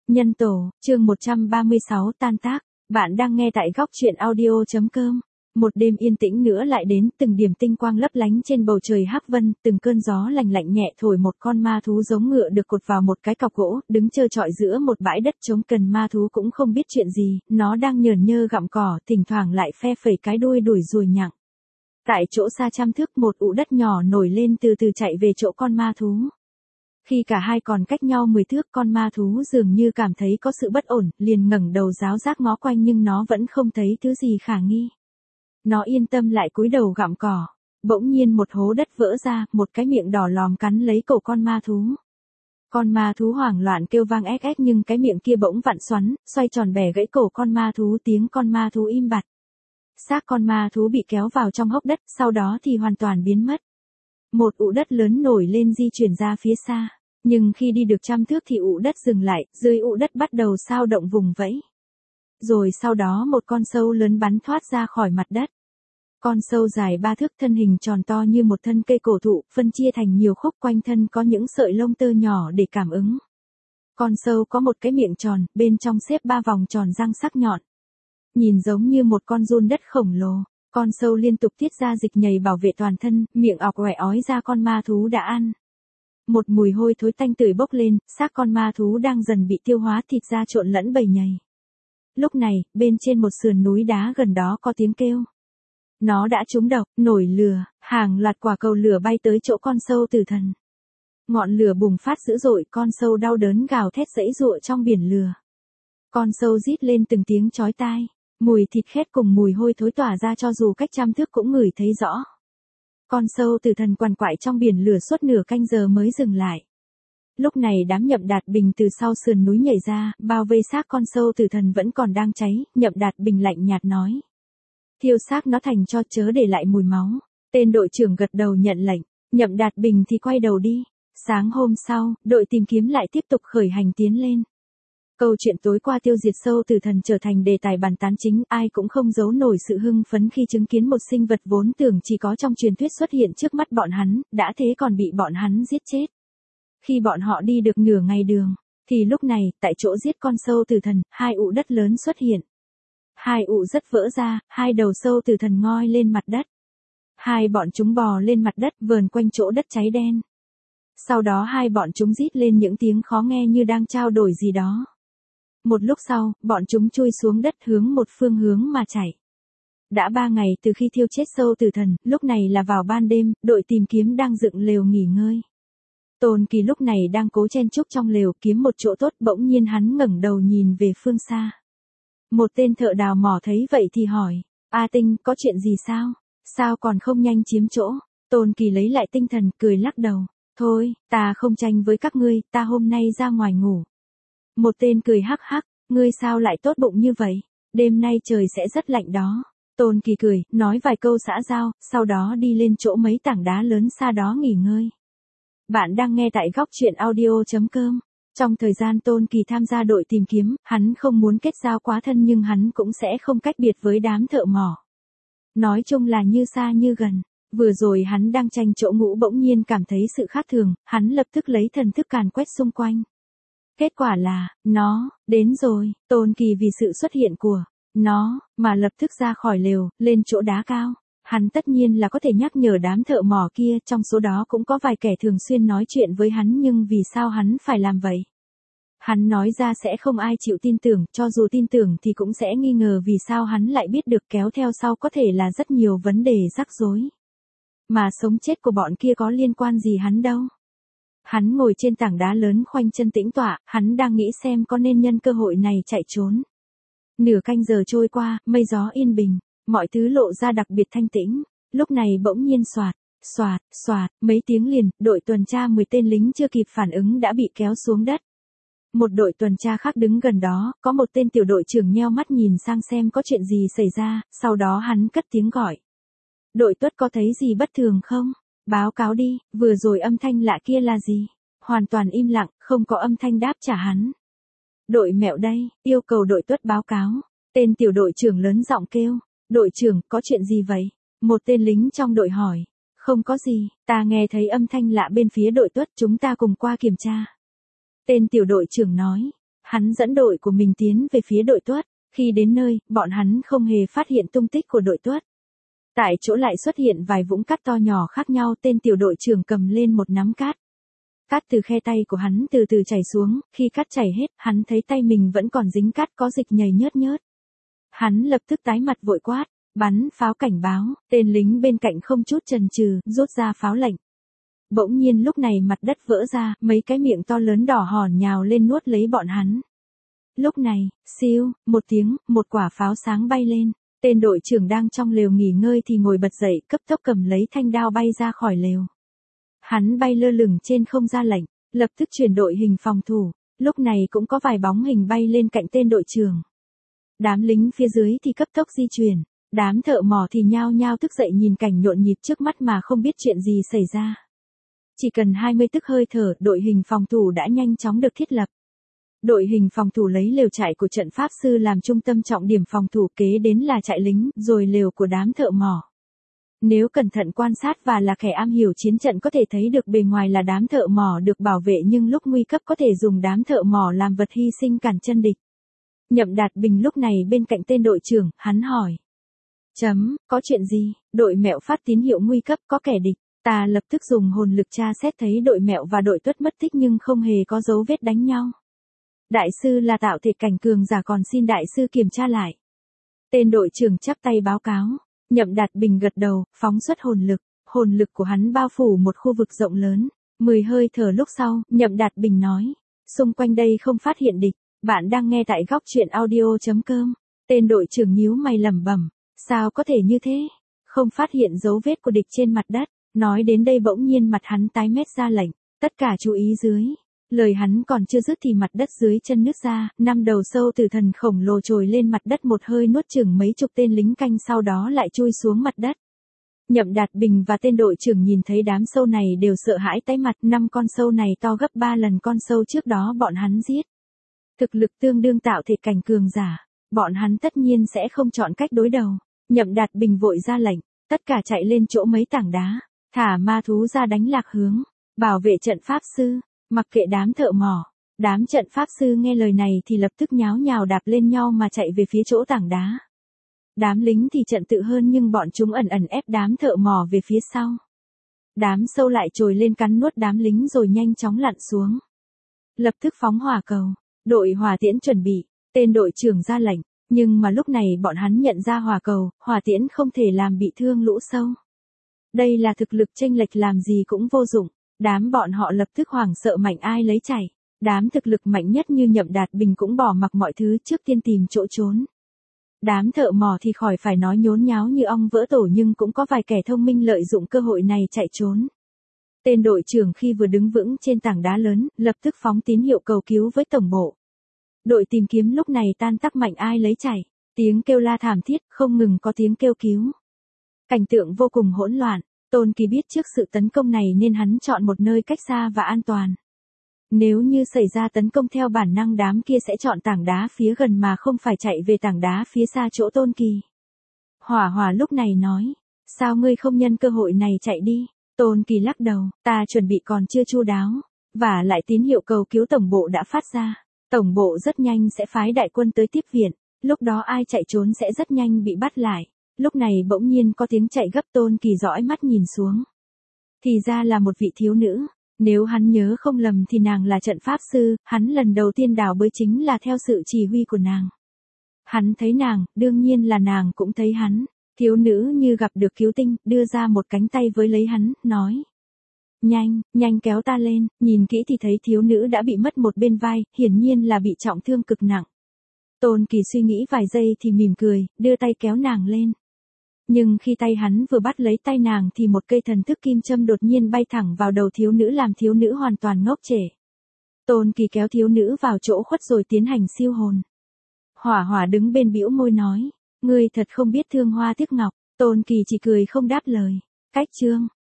Nhân tổ, chương 136 tan tác. Bạn đang nghe tại góc truyện audio.com. Một đêm yên tĩnh nữa lại đến, từng điểm tinh quang lấp lánh trên bầu trời hắc vân, từng cơn gió lạnh lạnh nhẹ thổi một con ma thú giống ngựa được cột vào một cái cọc gỗ, đứng trơ trọi giữa một bãi đất trống. Cần ma thú cũng không biết chuyện gì, nó đang nhờn nhơ gặm cỏ, thỉnh thoảng lại phe phẩy cái đuôi đuổi ruồi nhặng. Tại chỗ xa trăm thước, một ụ đất nhỏ nổi lên từ từ chạy về chỗ con ma thú. Khi cả hai còn cách nhau 10 thước, con ma thú dường như cảm thấy có sự bất ổn, liền ngẩng đầu ráo rác ngó quanh nhưng nó vẫn không thấy thứ gì khả nghi. Nó yên tâm lại cúi đầu gặm cỏ. Bỗng nhiên một hố đất vỡ ra, một cái miệng đỏ lòm cắn lấy cổ con ma thú. Con ma thú hoảng loạn kêu vang ếch ếch nhưng cái miệng kia bỗng vặn xoắn, xoay tròn bẻ gãy cổ con ma thú, tiếng con ma thú im bặt. Xác con ma thú bị kéo vào trong hốc đất, sau đó thì hoàn toàn biến mất. Một ụ đất lớn nổi lên di chuyển ra phía xa. Nhưng khi đi được trăm thước thì ụ đất dừng lại, dưới ụ đất bắt đầu sao động vùng vẫy. Rồi sau đó một con sâu lớn bắn thoát ra khỏi mặt đất. Con sâu dài 3 thước, thân hình tròn to như một thân cây cổ thụ, phân chia thành nhiều khúc, quanh thân có những sợi lông tơ nhỏ để cảm ứng. Con sâu có một cái miệng tròn, bên trong xếp 3 vòng tròn răng sắc nhọn. Nhìn giống như một con giun đất khổng lồ. Con sâu liên tục tiết ra dịch nhầy bảo vệ toàn thân, miệng ọc òe ói ra con ma thú đã ăn. Một mùi hôi thối tanh tưởi bốc lên, xác con ma thú đang dần bị tiêu hóa, thịt da trộn lẫn bầy nhầy. Lúc này, bên trên một sườn núi đá gần đó có tiếng kêu. Nó đã trúng độc, nổi lửa, hàng loạt quả cầu lửa bay tới chỗ con sâu tử thần. Ngọn lửa bùng phát dữ dội, con sâu đau đớn gào thét giãy giụa trong biển lửa. Con sâu rít lên từng tiếng chói tai, mùi thịt khét cùng mùi hôi thối tỏa ra cho dù cách trăm thước cũng ngửi thấy rõ. Con sâu tử thần quằn quại trong biển lửa suốt nửa canh giờ mới dừng lại. Lúc này đám Nhậm Đạt Bình từ sau sườn núi nhảy ra, bao vây xác con sâu tử thần vẫn còn đang cháy. Nhậm Đạt Bình lạnh nhạt nói: thiêu xác nó thành tro, chớ để lại mùi máu. Tên đội trưởng gật đầu nhận lệnh. Nhậm Đạt Bình thì quay đầu đi. Sáng hôm sau, đội tìm kiếm lại tiếp tục khởi hành tiến lên. Câu chuyện tối qua tiêu diệt sâu tử thần trở thành đề tài bàn tán chính, ai cũng không giấu nổi sự hưng phấn khi chứng kiến một sinh vật vốn tưởng chỉ có trong truyền thuyết xuất hiện trước mắt bọn hắn, đã thế còn bị bọn hắn giết chết. Khi bọn họ đi được nửa ngày đường, thì lúc này, tại chỗ giết con sâu tử thần, 2 ụ đất lớn xuất hiện. 2 ụ rất vỡ ra, 2 đầu sâu tử thần ngoi lên mặt đất. 2 bọn chúng bò lên mặt đất, vờn quanh chỗ đất cháy đen. Sau đó 2 bọn chúng rít lên những tiếng khó nghe như đang trao đổi gì đó. Một lúc sau, bọn chúng chui xuống đất hướng một phương hướng mà chạy. Đã 3 ngày từ khi thiêu chết sâu tử thần, lúc này là vào ban đêm, đội tìm kiếm đang dựng lều nghỉ ngơi. Tôn Kỳ lúc này đang cố chen chúc trong lều kiếm một chỗ tốt, bỗng nhiên hắn ngẩng đầu nhìn về phương xa. Một tên thợ đào mỏ thấy vậy thì hỏi: A Tinh, có chuyện gì sao? Sao còn không nhanh chiếm chỗ? Tôn Kỳ lấy lại tinh thần, cười lắc đầu. Thôi, ta không tranh với các ngươi, ta hôm nay ra ngoài ngủ. Một tên cười hắc hắc, ngươi sao lại tốt bụng như vậy? Đêm nay trời sẽ rất lạnh đó. Tôn Kỳ cười, nói vài câu xã giao, sau đó đi lên chỗ mấy tảng đá lớn xa đó nghỉ ngơi. Bạn đang nghe tại góc truyện audio.com. Trong thời gian Tôn Kỳ tham gia đội tìm kiếm, hắn không muốn kết giao quá thân nhưng hắn cũng sẽ không cách biệt với đám thợ mỏ. Nói chung là như xa như gần. Vừa rồi hắn đang tranh chỗ ngủ bỗng nhiên cảm thấy sự khác thường, hắn lập tức lấy thần thức càn quét xung quanh. Kết quả là, nó, đến rồi. Tôn Kỳ vì sự xuất hiện của nó, mà lập tức ra khỏi lều, lên chỗ đá cao. Hắn tất nhiên là có thể nhắc nhở đám thợ mỏ kia, trong số đó cũng có vài kẻ thường xuyên nói chuyện với hắn nhưng vì sao hắn phải làm vậy? Hắn nói ra sẽ không ai chịu tin tưởng, cho dù tin tưởng thì cũng sẽ nghi ngờ vì sao hắn lại biết được, kéo theo sau có thể là rất nhiều vấn đề rắc rối. Mà sống chết của bọn kia có liên quan gì hắn đâu. Hắn ngồi trên tảng đá lớn khoanh chân tĩnh tọa, hắn đang nghĩ xem có nên nhân cơ hội này chạy trốn. Nửa canh giờ trôi qua, mây gió yên bình, mọi thứ lộ ra đặc biệt thanh tĩnh. Lúc này bỗng nhiên xoạt, xoạt, xoạt, mấy tiếng liền, đội tuần tra 10 tên lính chưa kịp phản ứng đã bị kéo xuống đất. Một đội tuần tra khác đứng gần đó, có một tên tiểu đội trưởng nheo mắt nhìn sang xem có chuyện gì xảy ra, sau đó hắn cất tiếng gọi. Đội Tuất có thấy gì bất thường không? Báo cáo đi, vừa rồi âm thanh lạ kia là gì? Hoàn toàn im lặng, không có âm thanh đáp trả hắn. Đội Mẹo đây, yêu cầu đội Tuất báo cáo. Tên tiểu đội trưởng lớn giọng kêu. Đội trưởng, có chuyện gì vậy? Một tên lính trong đội hỏi. Không có gì, ta nghe thấy âm thanh lạ bên phía đội Tuất, chúng ta cùng qua kiểm tra. Tên tiểu đội trưởng nói. Hắn dẫn đội của mình tiến về phía đội tuất, khi đến nơi, bọn hắn không hề phát hiện tung tích của đội tuất. Tại chỗ lại xuất hiện vài vũng cát to nhỏ khác nhau, tên tiểu đội trưởng cầm lên một nắm cát. Cát từ khe tay của hắn từ từ chảy xuống, khi cát chảy hết, hắn thấy tay mình vẫn còn dính cát có dịch nhầy nhớt nhớt. Hắn lập tức tái mặt vội quát, bắn pháo cảnh báo, tên lính bên cạnh không chút chần chừ, rút ra pháo lệnh. Bỗng nhiên lúc này mặt đất vỡ ra, mấy cái miệng to lớn đỏ hòn nhào lên nuốt lấy bọn hắn. Lúc này, siêu, một tiếng, một quả pháo sáng bay lên. Tên đội trưởng đang trong lều nghỉ ngơi thì ngồi bật dậy, cấp tốc cầm lấy thanh đao bay ra khỏi lều. Hắn bay lơ lửng trên không ra lệnh, lập tức chuyển đội hình phòng thủ. Lúc này cũng có vài bóng hình bay lên cạnh tên đội trưởng. Đám lính phía dưới thì cấp tốc di chuyển. Đám thợ mỏ thì nhao nhao thức dậy nhìn cảnh nhộn nhịp trước mắt mà không biết chuyện gì xảy ra. Chỉ cần 20 tức hơi thở, đội hình phòng thủ đã nhanh chóng được thiết lập. Đội hình phòng thủ lấy lều trại của trận pháp sư làm trung tâm trọng điểm phòng thủ, kế đến là trại lính, rồi lều của đám thợ mỏ. Nếu cẩn thận quan sát và là kẻ am hiểu chiến trận có thể thấy được bề ngoài là đám thợ mỏ được bảo vệ, nhưng lúc nguy cấp có thể dùng đám thợ mỏ làm vật hy sinh cản chân địch. Nhậm Đạt Bình lúc này bên cạnh tên đội trưởng, hắn hỏi. Có chuyện gì? Đội Mẹo phát tín hiệu nguy cấp, có kẻ địch. Ta lập tức dùng hồn lực tra xét thấy đội Mẹo và đội Tuất mất tích nhưng không hề có dấu vết đánh nhau. Đại sư là tạo thể cảnh cường giả, còn xin đại sư kiểm tra lại. Tên đội trưởng chắp tay báo cáo. Nhậm Đạt Bình gật đầu, phóng xuất hồn lực của hắn bao phủ một khu vực rộng lớn. 10 hơi thở lúc sau, Nhậm Đạt Bình nói. Xung quanh đây không phát hiện địch, bạn đang nghe tại góc truyện audio.com. Tên đội trưởng nhíu mày lẩm bẩm. Sao có thể như thế? Không phát hiện dấu vết của địch trên mặt đất. Nói đến đây bỗng nhiên mặt hắn tái mét ra lệnh. Tất cả chú ý dưới. Lời hắn còn chưa dứt thì mặt đất dưới chân nứt ra, 5 đầu sâu tử thần khổng lồ trồi lên mặt đất, một hơi nuốt chửng mấy chục tên lính canh, sau đó lại chui xuống mặt đất. Nhậm Đạt Bình và tên đội trưởng nhìn thấy đám sâu này đều sợ hãi tái mặt, 5 con sâu này to gấp 3 lần con sâu trước đó bọn hắn giết. Thực lực tương đương tạo thể cảnh cường giả, bọn hắn tất nhiên sẽ không chọn cách đối đầu. Nhậm Đạt Bình vội ra lệnh, tất cả chạy lên chỗ mấy tảng đá, thả ma thú ra đánh lạc hướng, bảo vệ trận pháp sư. Mặc kệ đám thợ mỏ, đám trận pháp sư nghe lời này thì lập tức nháo nhào đạp lên nhau mà chạy về phía chỗ tảng đá. Đám lính thì trận tự hơn nhưng bọn chúng ẩn ẩn ép đám thợ mỏ về phía sau. Đám sâu lại trồi lên cắn nuốt đám lính rồi nhanh chóng lặn xuống. Lập tức phóng hỏa cầu, đội hỏa tiễn chuẩn bị, tên đội trưởng ra lệnh, nhưng mà lúc này bọn hắn nhận ra hỏa cầu, hỏa tiễn không thể làm bị thương lũ sâu. Đây là thực lực chênh lệch, làm gì cũng vô dụng. Đám bọn họ lập tức hoảng sợ mạnh ai lấy chạy. Đám thực lực mạnh nhất như Nhậm Đạt Bình cũng bỏ mặc mọi thứ trước tiên tìm chỗ trốn. Đám thợ mỏ thì khỏi phải nói, nhốn nháo như ong vỡ tổ, nhưng cũng có vài kẻ thông minh lợi dụng cơ hội này chạy trốn. Tên đội trưởng khi vừa đứng vững trên tảng đá lớn, lập tức phóng tín hiệu cầu cứu với tổng bộ. Đội tìm kiếm lúc này tan tác mạnh ai lấy chạy. Tiếng kêu la thảm thiết, không ngừng có tiếng kêu cứu. Cảnh tượng vô cùng hỗn loạn. Tôn Kỳ biết trước sự tấn công này nên hắn chọn một nơi cách xa và an toàn. Nếu như xảy ra tấn công theo bản năng, đám kia sẽ chọn tảng đá phía gần mà không phải chạy về tảng đá phía xa chỗ Tôn Kỳ. Hỏa lúc này nói, sao ngươi không nhân cơ hội này chạy đi? Tôn Kỳ lắc đầu, ta chuẩn bị còn chưa chu đáo, và lại tín hiệu cầu cứu tổng bộ đã phát ra. Tổng bộ rất nhanh sẽ phái đại quân tới tiếp viện, lúc đó ai chạy trốn sẽ rất nhanh bị bắt lại. Lúc này bỗng nhiên có tiếng chạy gấp, Tôn Kỳ dõi mắt nhìn xuống. Thì ra là một vị thiếu nữ, nếu hắn nhớ không lầm thì nàng là trận pháp sư, hắn lần đầu tiên đào bới chính là theo sự chỉ huy của nàng. Hắn thấy nàng, đương nhiên là nàng cũng thấy hắn. Thiếu nữ như gặp được cứu tinh, đưa ra một cánh tay với lấy hắn, nói. Nhanh kéo ta lên, nhìn kỹ thì thấy thiếu nữ đã bị mất một bên vai, hiển nhiên là bị trọng thương cực nặng. Tôn Kỳ suy nghĩ vài giây thì mỉm cười, đưa tay kéo nàng lên. Nhưng khi tay hắn vừa bắt lấy tay nàng thì một cây thần thức kim châm đột nhiên bay thẳng vào đầu thiếu nữ, làm thiếu nữ hoàn toàn ngốc trệ. Tôn Kỳ kéo thiếu nữ vào chỗ khuất rồi tiến hành siêu hồn. Hỏa đứng bên bĩu môi nói, ngươi thật không biết thương hoa tiếc ngọc. Tôn Kỳ chỉ cười không đáp lời. Cách chương